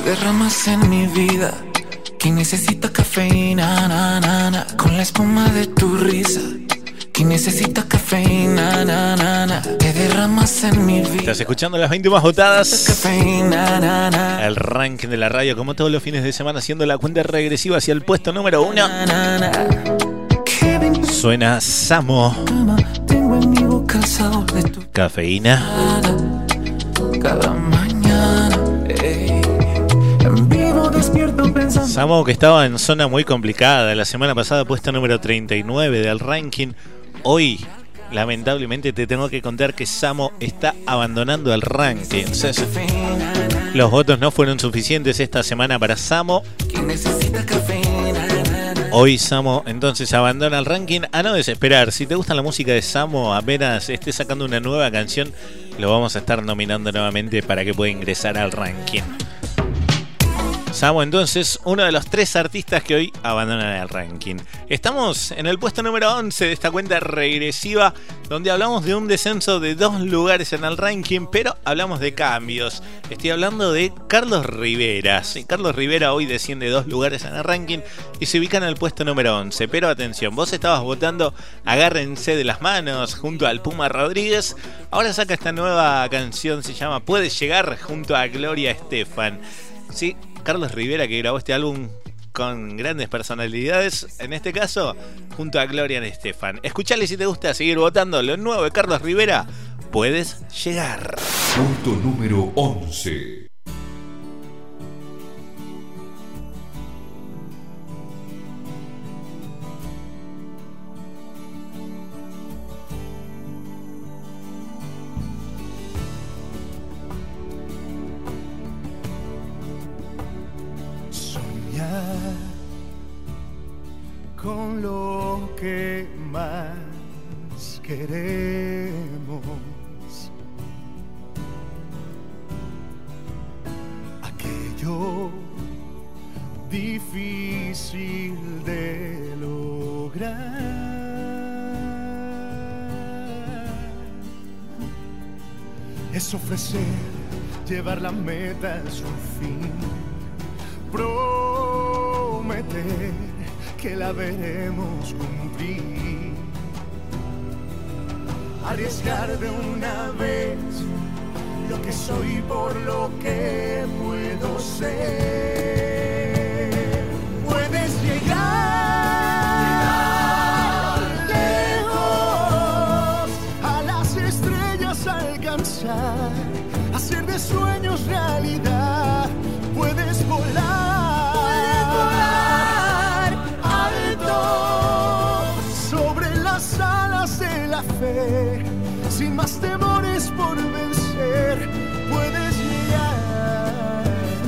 derramas en mi vida, que necesita cafeína, na, na, na, con la espuma de tu risa, que necesita cafeína, na, na, na, te derramas en mi vida. Estás escuchando las 20 más votadas. Cafeína, na, na. El ranking de la radio, como todos los fines de semana, haciendo la cuenta regresiva hacia el puesto número 1. Suena Samo. Tengo en mi boca el sabor de tu Cafeína. cada mañana, en vivo despierto pensando. Samo, que estaba en zona muy complicada la semana pasada, puesto número 39 del ranking. Hoy, lamentablemente, te tengo que contar que Samo está abandonando el ranking. Los votos no fueron suficientes esta semana para Samo. Hoy Samo entonces abandona el ranking. A no desesperar, si te gusta la música de Samo, apenas esté sacando una nueva canción, lo vamos a estar nominando nuevamente para que pueda ingresar al ranking. Samo entonces, uno de los 3 artistas que hoy abandonan el ranking. Estamos en el puesto número 11 de esta cuenta regresiva, donde hablamos de un descenso de 2 lugares en el ranking, pero hablamos de cambios. Estoy hablando de Carlos Rivera. Sí, Carlos Rivera hoy desciende 2 lugares en el ranking y se ubica en el puesto número 11. Pero atención, vos estabas votando Agárrense de las manos junto al Puma Rodríguez. Ahora saca esta nueva canción, se llama Puedes Llegar, junto a Gloria Estefan. Sí, Carlos Rivera, que grabó este álbum con grandes personalidades, en este caso junto a Gloria Estefan. Escuchale si te gusta, seguir votando lo nuevo de Carlos Rivera. Puedes Llegar. Punto número 11. Con lo que más queremos, aquello difícil de lograr, es ofrecer, llevar la meta a su fin, prometer que la veremos cumplir, arriesgar de una vez lo que soy por lo que puedo ser. Puedes llegar lejos, a las estrellas alcanzar, hacer de sueños realidad. Puedes volar sobre las alas de la fe, sin más temores por vencer, puedes llegar.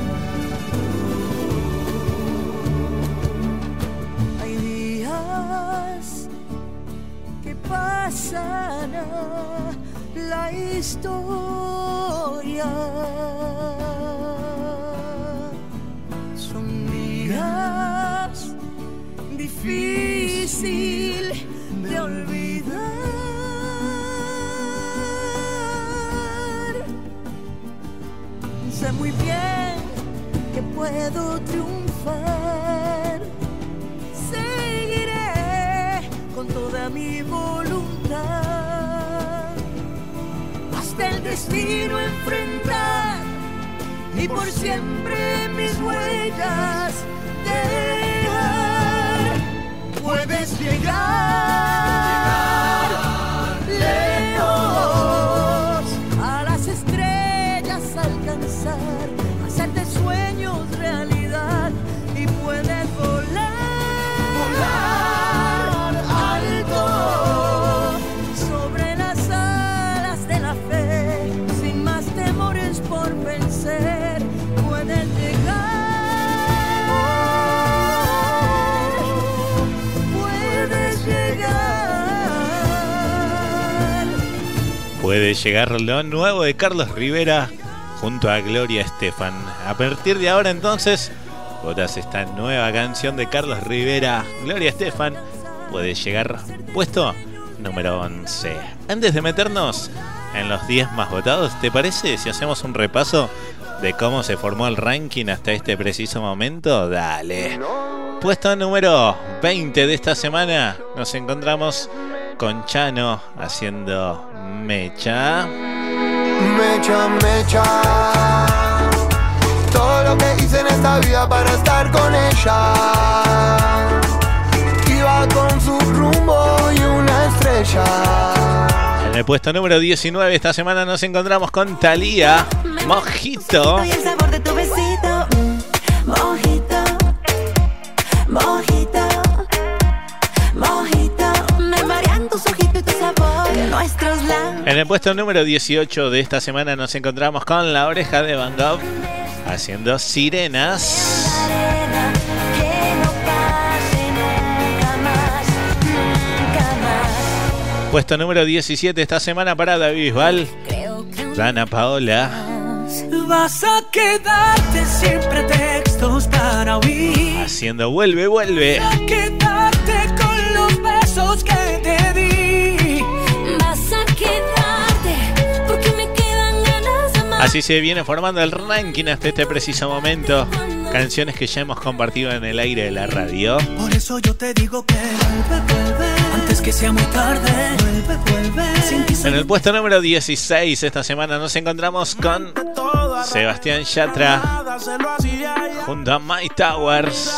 Hay días que pasan a la historia, son días difícil de olvidar. Sé muy bien que puedo triunfar. Seguiré con toda mi voluntad hasta el destino enfrentar y por siempre mis huellas dejar. Puedes llegar lejos, a las estrellas alcanzar, hacer de sueños realidad y puedes volar alto sobre las alas de la fe, sin más temores por vencer, puedes llegar. Puede llegar lo nuevo de Carlos Rivera junto a Gloria Estefan. A partir de ahora entonces, votas esta nueva canción de Carlos Rivera, Gloria Estefan. Puede llegar puesto número 11. Antes de meternos en los 10 más votados, ¿te parece si hacemos un repaso de cómo se formó el ranking hasta este preciso momento? Dale. Puesto número 20 de esta semana nos encontramos con Chano haciendo Mecha. Mecha, mecha. Todo lo que hice en esta vida para estar con ella. Iba con su rumbo y una estrella. En el puesto número 19 esta semana nos encontramos con Thalía, Mojito. Y el sabor de tu besito. Mojito, mojito, mojito. Me marean tus ojitos y tu sabor de nuestros labios. En el puesto número 18 de esta semana nos encontramos con La Oreja de Van Gogh haciendo Sirenas. Arena, que no pase nunca más, nunca más. Puesto número 17 esta semana para David Bisbal, Creo que Dana Paola. Vas a quedarte sin pretextos para huir. Haciendo Vuelve, Vuelve. Vas a quedarte con los besos que te di. vas a quedarte porque me quedan ganas de más. Así se viene formando el ranking hasta este preciso momento. Canciones que ya hemos compartido en el aire de la radio. Por eso yo te digo que vuelve, vuelve, antes que sea muy tarde. Vuelve, vuelve. Sin ti soy En el puesto número 16 esta semana nos encontramos con Sebastián Yatra junto a Mike Towers,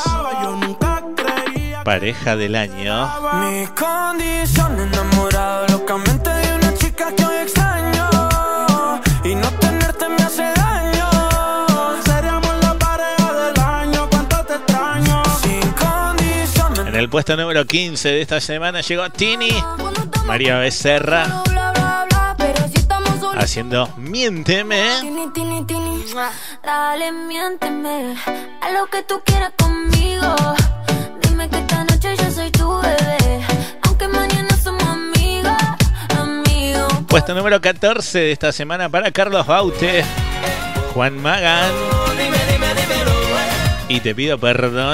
pareja del año. mi condición, enamorado locamente de una chica que hoy extraño. Y no tenerte me hace daño. Seríamos la pareja del año, cuánto te extraño. Sin condición. En el puesto número 15 de esta semana llegó Tini, María Becerra, Bla, bla, bla, pero si estamos solos. haciendo Miénteme. Tini, tini, tini. Dale, miénteme a lo que tú quieras conmigo. Dime que esta noche yo soy tu bebé, aunque mañana somos amigos, amigos. Puesto número 14 de esta semana para Carlos Baute, Juan Magán y Te Pido Perdón.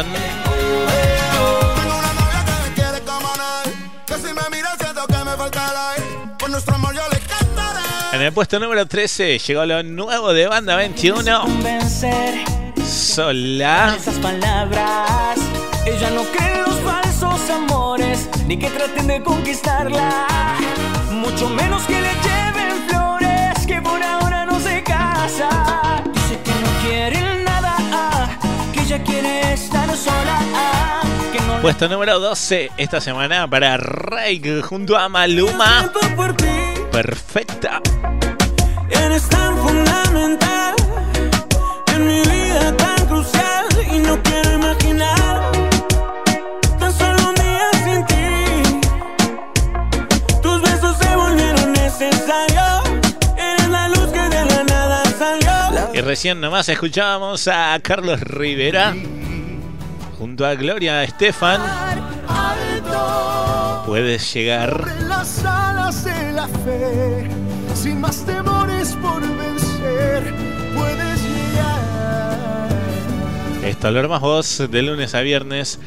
En el puesto número 13 llegó lo nuevo de Banda 21, Convencer Sola. esas palabras. Ella no cree en los falsos amores, ni que traten de conquistarla. Mucho menos que le lleven flores, que por ahora no se casa. Dice que no quiere nada, que ella quiere estar sola. Que no Puesto número 12 esta semana para Rake junto a Maluma, siento por ti. Perfecta. Eres tan fundamental en mi vida, tan crucial, y no quiero imaginar tan solo un día sin ti. Tus besos se volvieron necesarios. Eres la luz que de la nada salió. Y recién nomás escuchábamos a Carlos Rivera junto a Gloria Estefan, Alto. Puedes llegar. En las alas de la fe, sin más temores por vencer, puedes llegar. Esto lo más vos de lunes a viernes,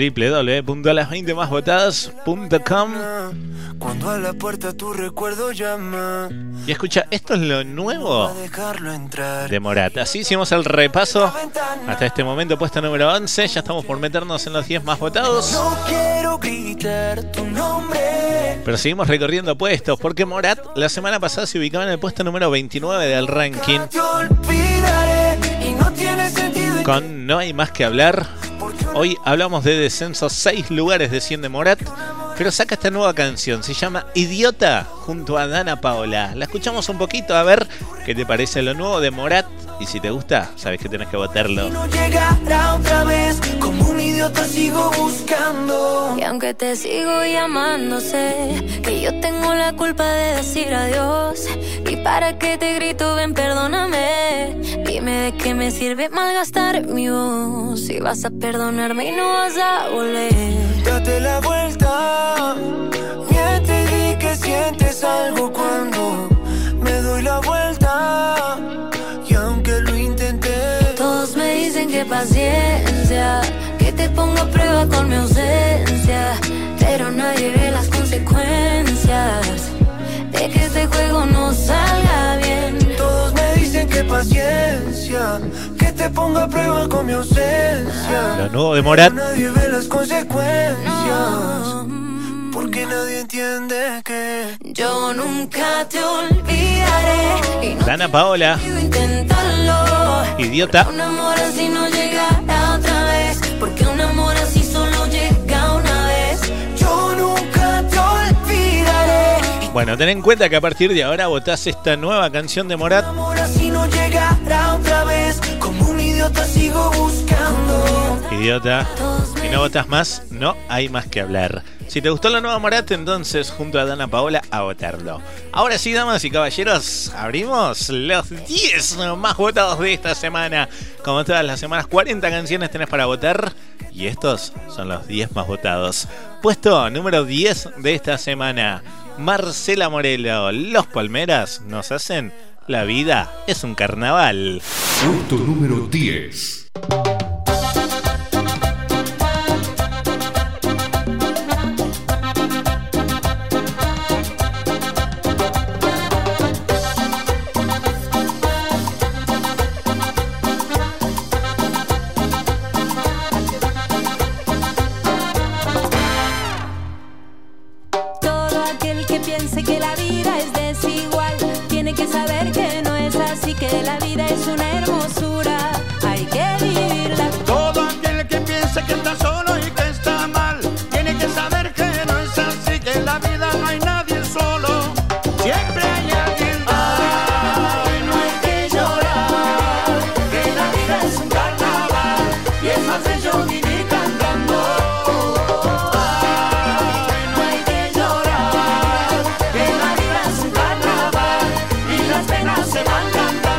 www.las20másvotadas.com. Cuando a la puerta tu recuerdo llama, Y escucha, esto es lo nuevo a dejarlo entrar. de Morat. Así hicimos el repaso hasta este momento, puesto número 11. Ya estamos por meternos en los 10 más votados, No quiero gritar tu nombre. pero seguimos recorriendo puestos porque Morat la semana pasada se ubicaba en el puesto número 29 del ranking Te olvidaré y no tiene sentido. con No hay más que hablar. Hoy hablamos de descenso, 6 lugares desciende Morat, pero saca esta nueva canción, se llama Idiota junto a Dana Paola. La escuchamos un poquito a ver qué te parece lo nuevo de Morat, y si te gusta, sabes que tenés que votarlo. No llegará otra vez, como un idiota sigo buscando. Y aunque te sigo llamando, sé que yo tengo la culpa de decir adiós. Y para que te grito, ven, perdóname. Dime de qué me sirve malgastar mi voz. Si vas a perdonarme y no vas a volver. Date la vuelta, miente y di que sientes algo cuando me doy la vuelta. Y aunque lo intenté, Todos me dicen que paciencia, que te pongo a prueba con mi ausencia, pero nadie ve las consecuencias de que este juego no salga bien. todos me dicen que paciencia, que te ponga a prueba con mi ausencia. Lo nuevo de Morat. Nadie ve las consecuencias, porque nadie entiende que yo nunca te olvidaré. Dana Paola. Idiota. Un amor así no llegará otra vez, porque un amor así solo llega una vez. yo nunca te olvidaré. Bueno, ten en cuenta que a partir de ahora votás esta nueva canción de Morat. Un amor así no llegará otra vez, como un idiota sigo buscando. Idiota. Si no votas más, no hay más que hablar. Si te gustó la nueva Morat, entonces junto a Dana Paola a votarlo. Ahora sí, damas y caballeros, abrimos los 10 más votados de esta semana. Como todas las semanas, 40 canciones tenés para votar y estos son los 10 más votados. Puesto número 10 de esta semana, Marcela Morelo, Los Palmeras nos hacen La vida es un carnaval. Puesto número 10. Que la vida es una hermosura, hay que vivirla. Todo aquel que piensa que está solo y que está mal, tiene que saber que no es así, que en la vida no hay nadie solo, siempre hay alguien. Ay, no hay que llorar, que la vida es un carnaval, y es más bello vivir cantando. Ay, no hay que llorar, que la vida es un carnaval, y las penas se van cantando.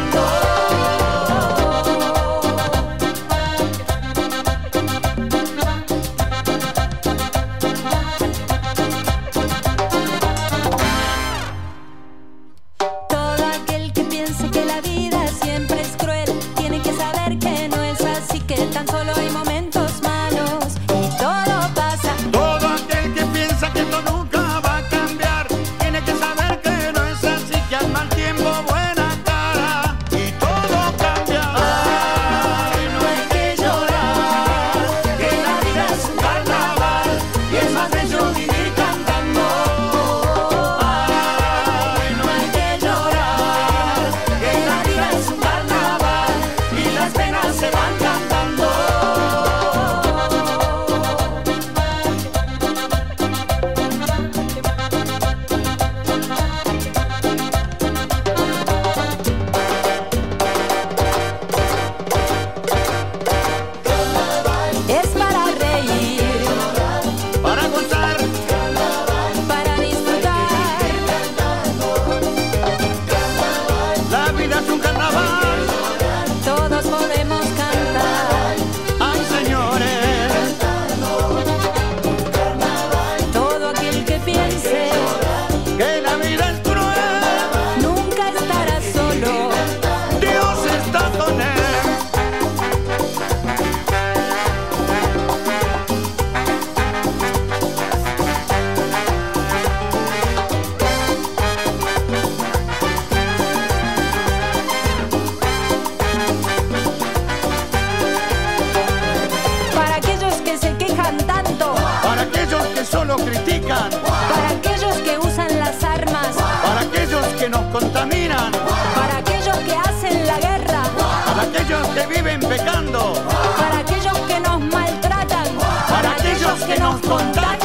Solo critican, para aquellos que usan las armas, para aquellos que nos contaminan, para aquellos que hacen la guerra, para aquellos que viven pecando, para aquellos que nos maltratan, para aquellos que nos contagian.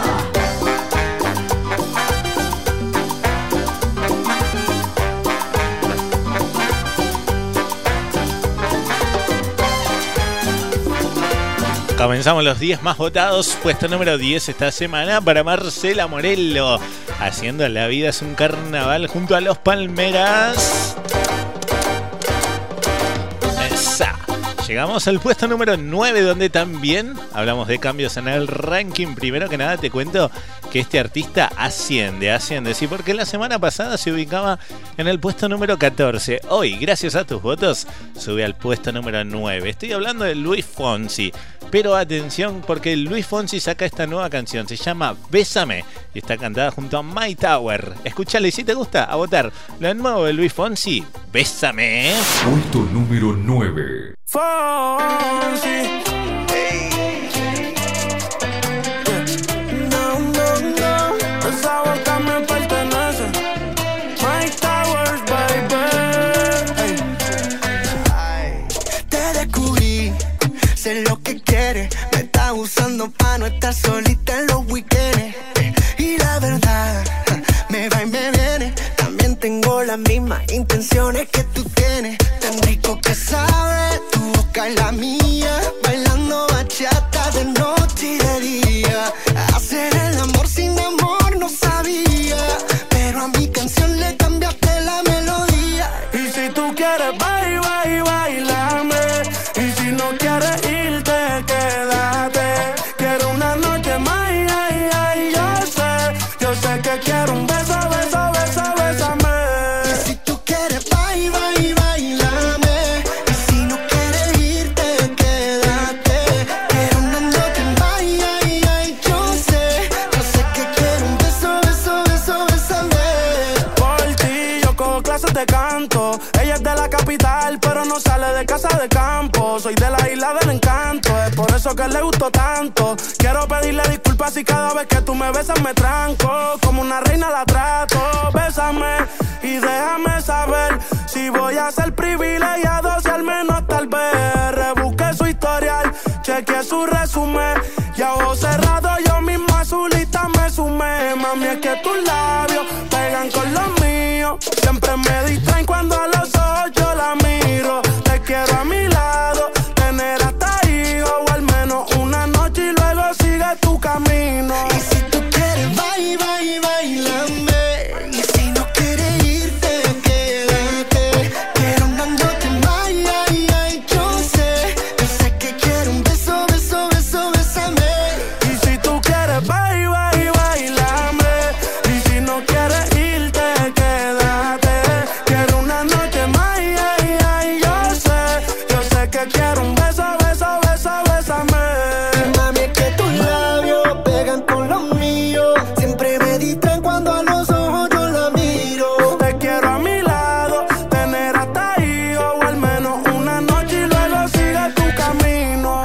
Comenzamos los 10 más votados. Puesto número 10 esta semana para Marcela Morelo, haciendo La vida es un carnaval junto a Los Palmeras. Esa. Llegamos al puesto número 9, donde también hablamos de cambios en el ranking. Primero que nada te cuento que este artista asciende, sí, porque la semana pasada se ubicaba en el puesto número 14. Hoy, gracias a tus votos, sube al puesto número 9. Estoy hablando de Luis Fonsi. Pero atención, porque Luis Fonsi saca esta nueva canción, se llama Bésame y está cantada junto a My Tower. Escúchale, y si te gusta, a votar. Lo nuevo de Luis Fonsi, Bésame. Puesto número 9. Fonsi. No, no, no, esa boca me pertenece. My Towers, baby. Ay, te descubrí, sé lo que quieres. Me estás usando pa' no estar solita en los weekends. Y la verdad, me va y me viene. También tengo las mismas intenciones que tú tienes. Tan rico que sabe tu boca y la mía. Bailando bachata de noche y de día. Hacer el amor sin amor no sabía. Pero a mi canción le cambiaste la melodía. Y si tú quieres, bailame. Y si no quieres irte, quédate. Quiero una noche más, yo sé que quiero un beso, bésame. Y si tú quieres, bailame. Y si no quieres irte, quédate. Quiero una noche más, yo sé que quiero un beso, bésame. Por ti yo cojo clases de canto. Ella es de la capital, pero no sale de casa de campo. Soy de la isla del encanto, es por eso que le gustó tanto. Quiero pedirle disculpas si cada vez que tú me besas me tranco. Como una reina la trato, bésame y déjame saber si voy a ser privilegiado, si al menos tal vez rebusque su historial, chequeé su resumen y a ojos cerrados yo mismo a su lista me sumé. Mami, es que tus labios pegan con los míos, siempre me distraen cuando a los ojos yo la miro. Te quiero a mi lado, tener hasta hijos o al menos una noche y luego sigue tu camino. Y si tú quieres, bailame. Y si no quieres irte, quédate. Quiero una noche más, yo sé que quiero un beso, bésame. Y si tú quieres, bailame. Y si no quieres irte, quédate. Quiero una noche más, yo sé que quiero un beso, bésame. Mami, es que tus labios pegan con los míos. Siempre me distraen cuando a los ojos yo la miro. Te quiero a mi lado, tener hasta hijos o al menos una noche y luego sigue tu camino.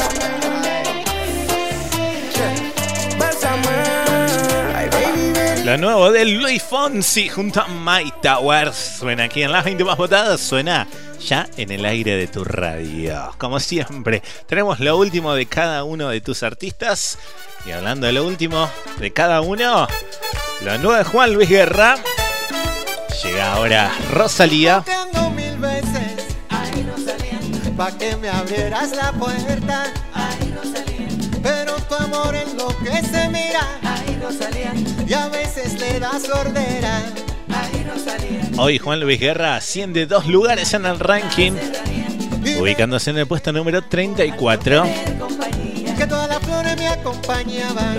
Bésame. Ay, baby, Lo nuevo de Luis Fonsi junto a My Towers. Suena aquí en las 20 más votadas. Suena ya en el aire de tu radio. Como siempre, tenemos lo último de cada uno de tus artistas. Y hablando de lo último de cada uno, lo nuevo de Juan Luis Guerra. Llega ahora Rosalía. Tengo 1000 veces, ay Rosalía, pa' que me abrieras la puerta, ay Rosalía, pero tu amor enloquece, mira, ay Rosalía, y a veces le da sordera, ay Rosalía. Hoy Juan Luis Guerra asciende 2 lugares en el ranking, ubicándose en el puesto número 34. Que todas las flores me acompañaban,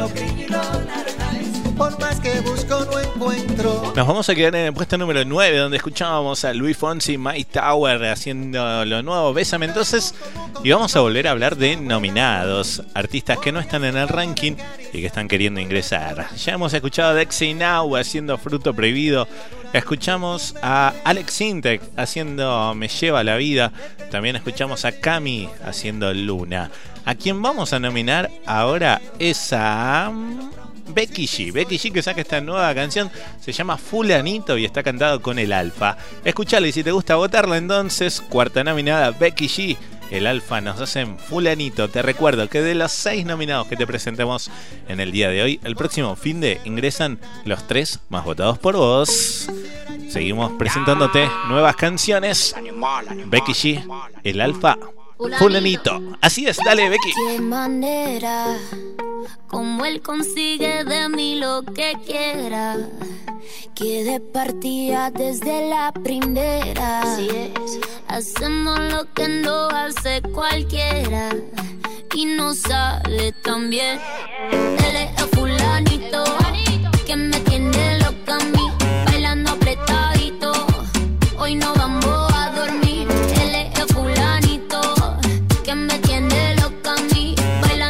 por más que busco no encuentro. Nos vamos a quedar en el puesto número 9, donde escuchábamos a Luis Fonsi y My Tower haciendo lo nuevo, Bésame entonces. Y vamos a volver a hablar de nominados, artistas que no están en el ranking y que están queriendo ingresar. Ya hemos escuchado a Dexy Now haciendo Fruto Prohibido. Escuchamos a Alex Sintek haciendo Me Lleva la Vida. También escuchamos a Cami haciendo Luna. A quien vamos a nominar ahora es a Becky G, que saca esta nueva canción, se llama Fulanito y está cantado con el Alfa. Escuchala y si te gusta votarla entonces, cuarta nominada Becky G, el Alfa nos hacen Fulanito. Te recuerdo que de los 6 nominados que te presentemos en el día de hoy, el próximo fin de ingresan los 3 más votados por vos. Seguimos presentándote nuevas canciones. Becky G, el Alfa, Fulanito. Así es, dale Becky. Qué manera, como él consigue de mí lo que quiera, que de partida desde la primera. Así es. Hacemos lo que no hace cualquiera y no sale tan bien. Él es el fulanito que me tiene loca a mí, bailando apretadito. Hoy no vamos a dormir. Él es el fulanito que me tiene loca a mí, bailando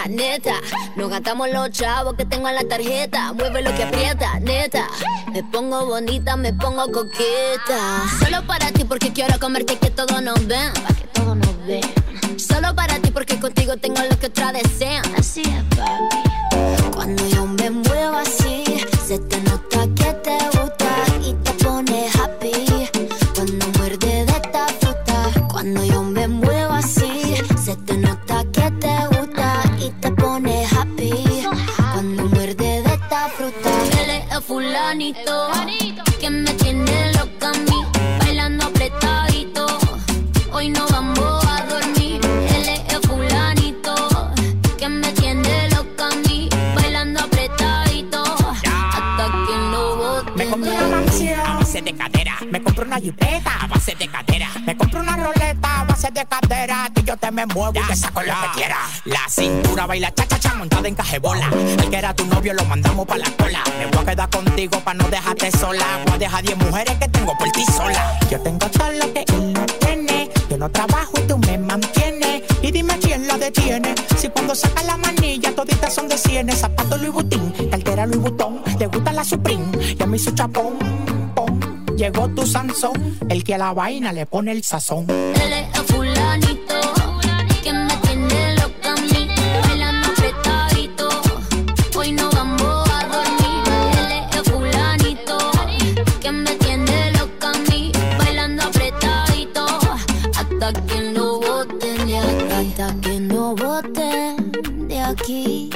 aprieta, neta. Nos gastamos los chavos que tengo en la tarjeta. Mueve lo que aprieta, neta. Me pongo bonita, me pongo coqueta. Solo para ti porque quiero comerte que todos nos ven. Pa' que todos nos ven. Solo para ti porque contigo tengo lo que otras desean. Así es, papi. Cuando yo me muevo así, se te nota que te gusta y te pone happy. Cuando muerde de esta fruta. Cuando yo me muevo así, se te nota que te gusta y te pone happy. Cuando muerde de esta fruta. Él es el fulanito que me tiene loca a mí, bailando apretadito. Hoy no vamos a dormir. Él es el fulanito que me tiene loca a mí, bailando apretadito. Hasta que lo bote. Me compré una mansión a base de cadera. Me compré una jipeta a base de cadera. Me compré una roleta a base de cadera. Que yo te me muevo y te saco lo que quiera. La cintura baila cha-cha-cha montada en cajebola. El que era tu novio lo mandamos pa' la cola. Me voy a quedar contigo pa' no dejarte sola. Voy a dejar 10 mujeres que tengo por ti sola. Yo tengo todo lo que él no tiene. Yo no trabajo y tú me mantienes. Y dime quién la detiene. Si cuando saca la manilla toditas son de cienes. Zapato Louis Vuitton, cartera Louis Vuitton. Le gusta la Supreme y a mí su chapón. Llegó tu Sansón, el que a la vaina le pone el sazón. Él es el fulanito que me tiene loca a mí, bailando apretadito. Hoy no vamos a dormir. Él es el fulanito que me tiene loca a mí, bailando apretadito. Hasta que no boten de aquí. Hasta que no boten de aquí.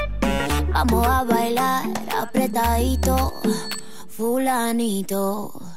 Vamos a bailar apretadito, fulanito.